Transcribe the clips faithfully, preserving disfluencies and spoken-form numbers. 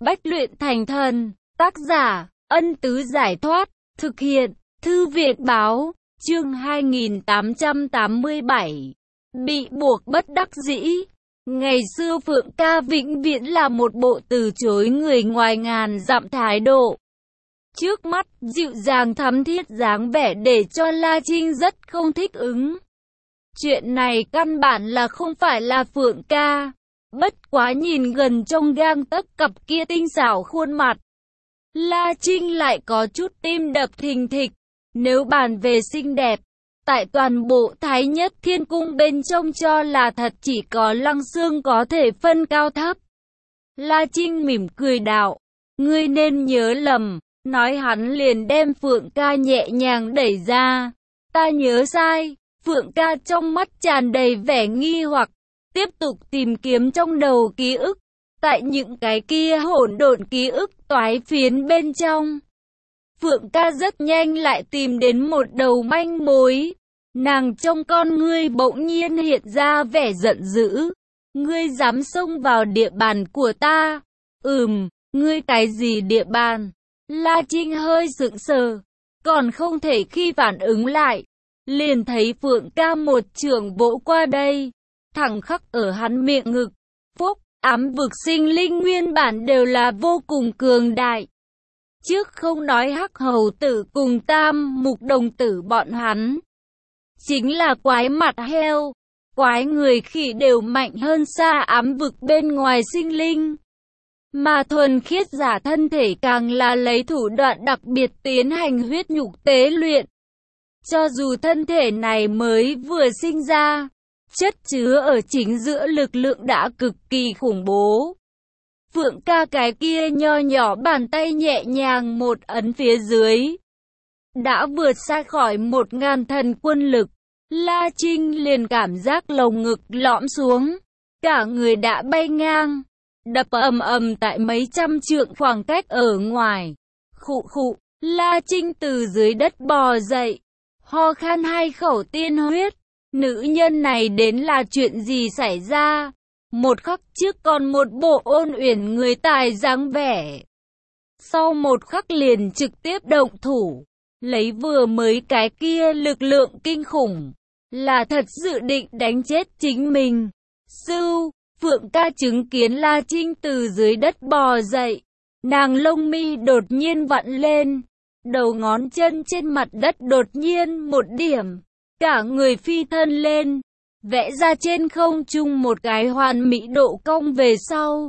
Bách luyện thành thần. Tác giả, Ân Tứ Giải Thoát. Thực hiện, Thư viện Báo. Chương hai nghìn tám trăm tám mươi bảy. Bị buộc bất đắc dĩ. Ngày xưa Phượng Ca vĩnh viễn là một bộ từ chối người ngoài ngàn dặm thái độ. Trước mắt, dịu dàng thắm thiết dáng vẻ để cho La Trinh rất không thích ứng. Chuyện này căn bản là không phải là Phượng Ca. Bất quá nhìn gần trong gang tấc cặp kia tinh xảo khuôn mặt, La Trinh lại có chút tim đập thình thịch. Nếu bàn về xinh đẹp, tại toàn bộ Thái Nhất Thiên Cung bên trong cho là thật chỉ có Lăng Xương có thể phân cao thấp. La Trinh mỉm cười đạo, ngươi nên nhớ lầm. Nói hắn liền đem Phượng Ca nhẹ nhàng đẩy ra. Ta nhớ sai. Phượng Ca trong mắt tràn đầy vẻ nghi hoặc, tiếp tục tìm kiếm trong đầu ký ức. Tại những cái kia hỗn độn ký ức toái phiến bên trong, Phượng Ca rất nhanh lại tìm đến một đầu manh mối. Nàng trong con ngươi bỗng nhiên hiện ra vẻ giận dữ. Ngươi dám xông vào địa bàn của ta? Ừm, ngươi cái gì địa bàn? La Trinh hơi sững sờ, còn không thể khi phản ứng lại, liền thấy Phượng Ca một chưởng vỗ qua đây, thẳng khắc ở hắn miệng ngực. Phúc, ám vực sinh linh nguyên bản đều là vô cùng cường đại. Trước không nói Hắc Hầu Tử cùng Tam Mục Đồng Tử bọn hắn, chính là quái mặt heo, quái người khỉ đều mạnh hơn xa ám vực bên ngoài sinh linh. Mà thuần khiết giả thân thể càng là lấy thủ đoạn đặc biệt tiến hành huyết nhục tế luyện. Cho dù thân thể này mới vừa sinh ra, chất chứa ở chính giữa lực lượng đã cực kỳ khủng bố. Phượng Ca cái kia nho nhỏ bàn tay nhẹ nhàng một ấn phía dưới, đã vượt xa khỏi một ngàn thần quân lực. La Trinh liền cảm giác lồng ngực lõm xuống, cả người đã bay ngang, đập ầm ầm tại mấy trăm trượng khoảng cách ở ngoài. Khụ khụ, La Trinh từ dưới đất bò dậy, ho khan hai khẩu tiên huyết. Nữ nhân này đến là chuyện gì xảy ra? Một khắc trước còn một bộ ôn uyển người tài dáng vẻ, sau một khắc liền trực tiếp động thủ, lấy vừa mới cái kia lực lượng kinh khủng, là thật dự định đánh chết chính mình. Sưu, Phượng Ca chứng kiến La Trinh từ dưới đất bò dậy, nàng lông mi đột nhiên vặn lên, đầu ngón chân trên mặt đất đột nhiên một điểm, cả người phi thân lên, vẽ ra trên không trung một cái hoàn mỹ độ cong về sau.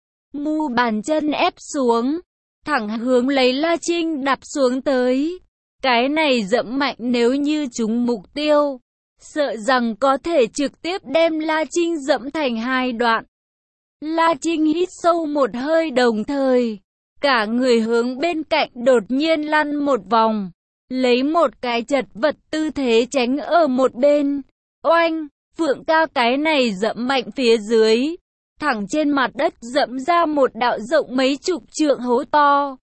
Mu bàn chân ép xuống, thẳng hướng lấy La Trinh đạp xuống tới. Cái này dẫm mạnh nếu như trúng mục tiêu, sợ rằng có thể trực tiếp đem La Trinh dẫm thành hai đoạn. La Trinh hít sâu một hơi đồng thời, cả người hướng bên cạnh đột nhiên lăn một vòng, lấy một cái chật vật tư thế tránh ở một bên. Oanh, Phượng Ca cái này dẫm mạnh phía dưới, thẳng trên mặt đất dẫm ra một đạo rộng mấy chục trượng hố to.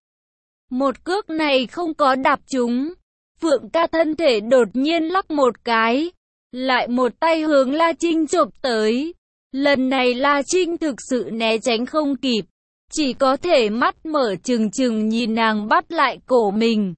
Một cước này không có đạp trúng, Phượng Ca thân thể đột nhiên lắc một cái, lại một tay hướng La Trinh chộp tới. Lần này La Trinh thực sự né tránh không kịp, chỉ có thể mắt mở trừng trừng nhìn nàng bắt lại cổ mình.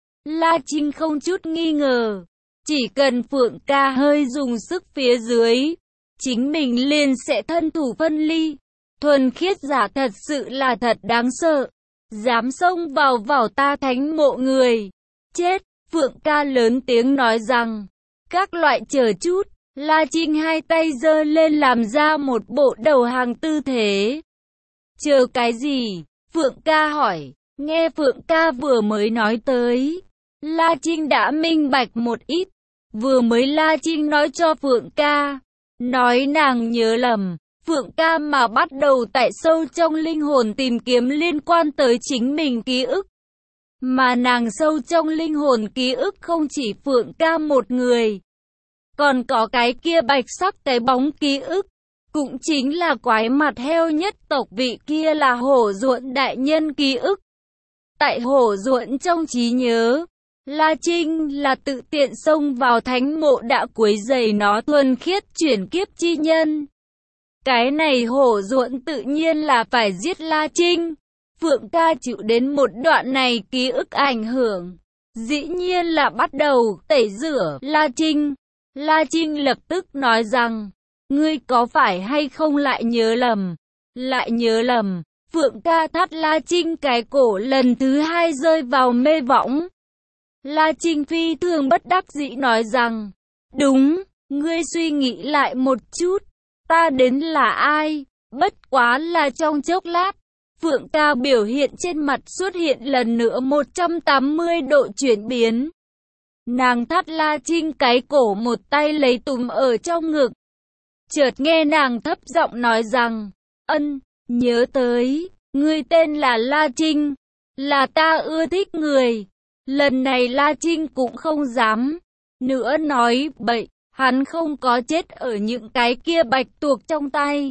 La Trinh không chút nghi ngờ, chỉ cần Phượng Ca hơi dùng sức phía dưới, chính mình liền sẽ thân thủ phân ly. Thuần khiết giả thật sự là thật đáng sợ, dám xông vào vào ta thánh mộ người. Chết, Phượng Ca lớn tiếng nói rằng. Các loại chờ chút, La Trinh hai tay giơ lên làm ra một bộ đầu hàng tư thế. Chờ cái gì? Phượng Ca hỏi. Nghe Phượng Ca vừa mới nói tới, La Trinh đã minh bạch một ít. Vừa mới La Trinh nói cho Phượng Ca, nói nàng nhớ lầm. Phượng Ca mà bắt đầu tại sâu trong linh hồn tìm kiếm liên quan tới chính mình ký ức. Mà nàng sâu trong linh hồn ký ức không chỉ Phượng Ca một người, còn có cái kia bạch sắc cái bóng ký ức, cũng chính là quái mặt heo nhất tộc vị kia là Hổ Ruộn đại nhân ký ức. Tại Hổ Ruộn trong trí nhớ, La Trinh là tự tiện xông vào thánh mộ đã quấy rầy nó thuần khiết chuyển kiếp chi nhân. Cái này Hổ Ruộn tự nhiên là phải giết La Trinh, Phượng ca chịu đến một đoạn này ký ức ảnh hưởng. Dĩ nhiên là bắt đầu tẩy rửa La Trinh. La Trinh lập tức nói rằng, ngươi có phải hay không lại nhớ lầm? Lại nhớ lầm. Phượng ca thắt La Trinh cái cổ lần thứ hai rơi vào mê võng. La Trinh phi thường bất đắc dĩ nói rằng, đúng, ngươi suy nghĩ lại một chút, ta đến là ai? Bất quá là trong chốc lát, Phượng ca biểu hiện trên mặt xuất hiện lần nữa một trăm tám mươi độ chuyển biến. Nàng thắt La Trinh cái cổ một tay lấy túm ở trong ngực. Chợt nghe nàng thấp giọng nói rằng, ân, nhớ tới, ngươi tên là La Trinh, là ta ưa thích người. Lần này La Trinh cũng không dám nữa nói bậy, hắn không có chết ở những cái kia bạch tuộc trong tay.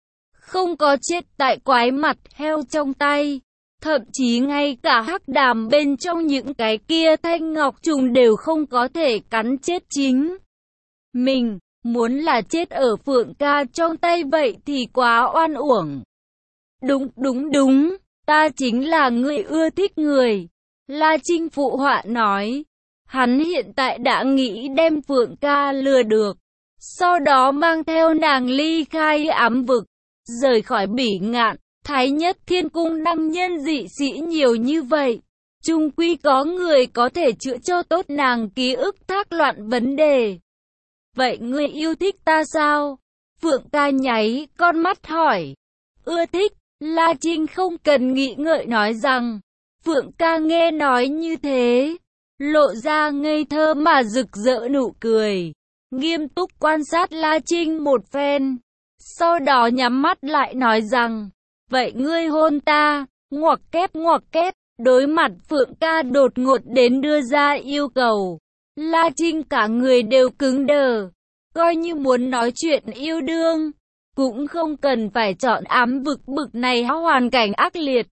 Không có chết tại quái mặt heo trong tay. Thậm chí ngay cả hắc đàm bên trong những cái kia thanh ngọc trùng đều không có thể cắn chết chính mình. Muốn là chết ở Phượng ca trong tay vậy thì quá oan uổng. Đúng, đúng, đúng, ta chính là người ưa thích người. La Trinh phụ họa nói. Hắn hiện tại đã nghĩ đem Phượng ca lừa được. Sau đó mang theo nàng ly khai ám vực. Rời khỏi Bỉ Ngạn. Thái Nhất Thiên Cung đăng nhân dị sĩ nhiều như vậy. Chung quy có người có thể chữa cho tốt nàng ký ức thác loạn vấn đề. Vậy ngươi yêu thích ta sao? Phượng ca nháy con mắt hỏi. Ưa thích. La Trinh không cần nghĩ ngợi nói rằng. Phượng ca nghe nói như thế, lộ ra ngây thơ mà rực rỡ nụ cười. Nghiêm túc quan sát La Trinh một phen. Sau đó nhắm mắt lại nói rằng. Vậy ngươi hôn ta, ngoặc kép ngoặc kép. Đối mặt Phượng ca đột ngột đến đưa ra yêu cầu. La Trinh cả người đều cứng đờ. Coi như muốn nói chuyện yêu đương, cũng không cần phải chọn ám vực bực này hoàn cảnh ác liệt.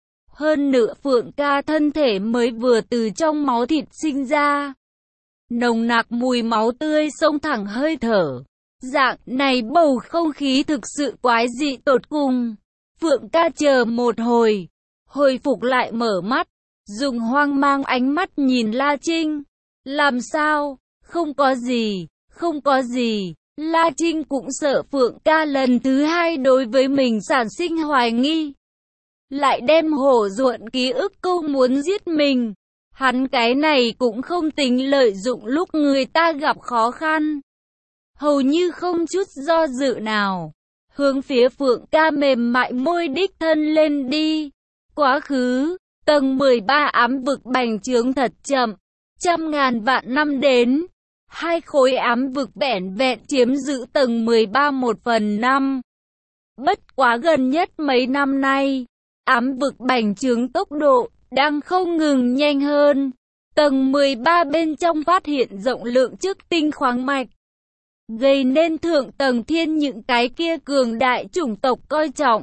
Hơn nữa Phượng ca thân thể mới vừa từ trong máu thịt sinh ra. Nồng nặc mùi máu tươi xông thẳng hơi thở. Dạng này bầu không khí thực sự quái dị tột cùng. Phượng ca chờ một hồi, hồi phục lại mở mắt, dùng hoang mang ánh mắt nhìn La Trinh. Làm sao? Không có gì, không có gì. La Trinh cũng sợ Phượng ca lần thứ hai đối với mình sản sinh hoài nghi. Lại đem hổ ruộn ký ức câu muốn giết mình. Hắn cái này cũng không tính lợi dụng lúc người ta gặp khó khăn. Hầu như không chút do dự nào. Hướng phía Phượng ca mềm mại môi đích thân lên đi. Quá khứ, tầng mười ba ám vực bành trướng thật chậm. Trăm ngàn vạn năm đến. Hai khối ám vực vẻn vẹn chiếm giữ tầng mười ba một phần năm. Bất quá gần nhất mấy năm nay, ám vực bành trướng tốc độ đang không ngừng nhanh hơn. Tầng mười ba bên trong phát hiện rộng lượng chức tinh khoáng mạch, gây nên thượng tầng thiên những cái kia cường đại chủng tộc coi trọng.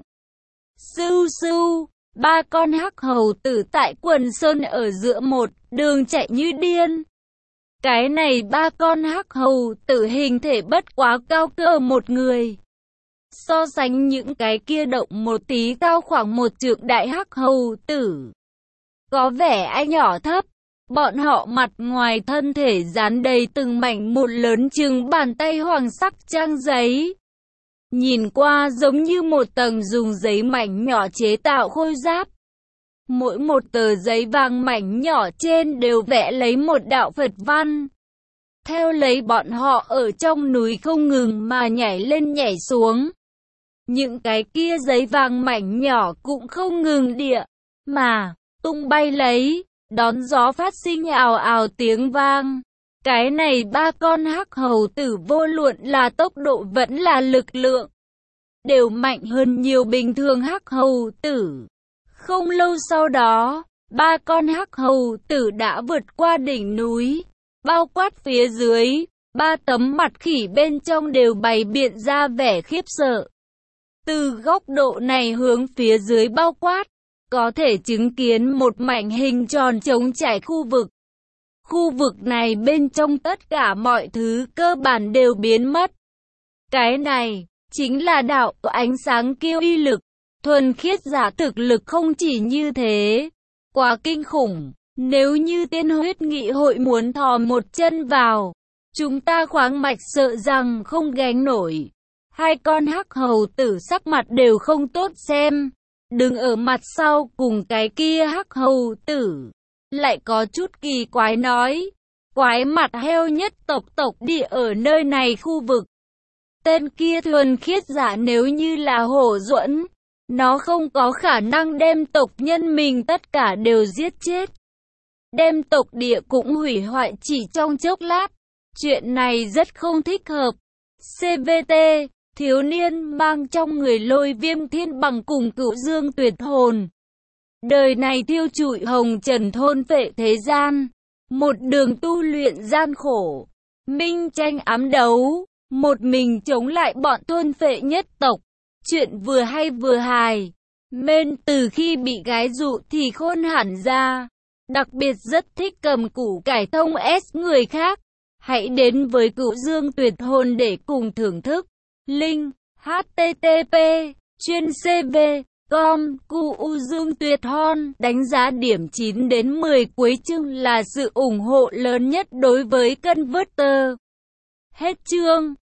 Sưu sưu, ba con hắc hầu tử tại quần sơn ở giữa một đường chạy như điên. Cái này ba con hắc hầu tử hình thể bất quá cao cỡ một người. So sánh những cái kia động một tí cao khoảng một trượng đại hắc hầu tử, có vẻ ai nhỏ thấp. Bọn họ mặt ngoài thân thể dán đầy từng mảnh một lớn chừng bàn tay hoàng sắc trang giấy. Nhìn qua giống như một tầng dùng giấy mảnh nhỏ chế tạo khôi giáp. Mỗi một tờ giấy vàng mảnh nhỏ trên đều vẽ lấy một đạo Phật văn. Theo lấy bọn họ ở trong núi không ngừng mà nhảy lên nhảy xuống. Những cái kia giấy vàng mảnh nhỏ cũng không ngừng địa, mà tung bay lấy, đón gió phát sinh ào ào tiếng vang. Cái này ba con hắc hầu tử vô luận là tốc độ vẫn là lực lượng, đều mạnh hơn nhiều bình thường hắc hầu tử. Không lâu sau đó, ba con hắc hầu tử đã vượt qua đỉnh núi, bao quát phía dưới, ba tấm mặt khỉ bên trong đều bày biện ra vẻ khiếp sợ. Từ góc độ này hướng phía dưới bao quát, có thể chứng kiến một mảnh hình tròn trống trải khu vực. Khu vực này bên trong tất cả mọi thứ cơ bản đều biến mất. Cái này chính là đạo ánh sáng kiêu uy lực. Thuần khiết giả thực lực không chỉ như thế. Quá kinh khủng. Nếu như tiên huyết nghị hội muốn thò một chân vào, chúng ta khoáng mạch sợ rằng không gánh nổi. Hai con hắc hầu tử sắc mặt đều không tốt xem. Đứng ở mặt sau cùng cái kia hắc hầu tử. Lại có chút kỳ quái nói. Quái mặt heo nhất tộc tộc địa ở nơi này khu vực. Tên kia thuần khiết giả nếu như là hổ duẫn, nó không có khả năng đem tộc nhân mình tất cả đều giết chết. Đem tộc địa cũng hủy hoại chỉ trong chốc lát. Chuyện này rất không thích hợp. xê vê tê, thiếu niên mang trong người lôi viêm thiên bằng cùng cửu dương tuyệt hồn. Đời này thiêu trụi hồng trần thôn phệ thế gian. Một đường tu luyện gian khổ. Minh tranh ám đấu. Một mình chống lại bọn thôn phệ nhất tộc. Chuyện vừa hay vừa hài. Mên từ khi bị gái dụ thì khôn hẳn ra. Đặc biệt rất thích cầm củ cải thông S người khác. Hãy đến với cửu dương tuyệt hồn để cùng thưởng thức. Link h t t p chuyên c v com cửu dương tuyệt hồn đánh giá điểm chín đến mười cuối chương là sự ủng hộ lớn nhất đối với Converter. Hết chương.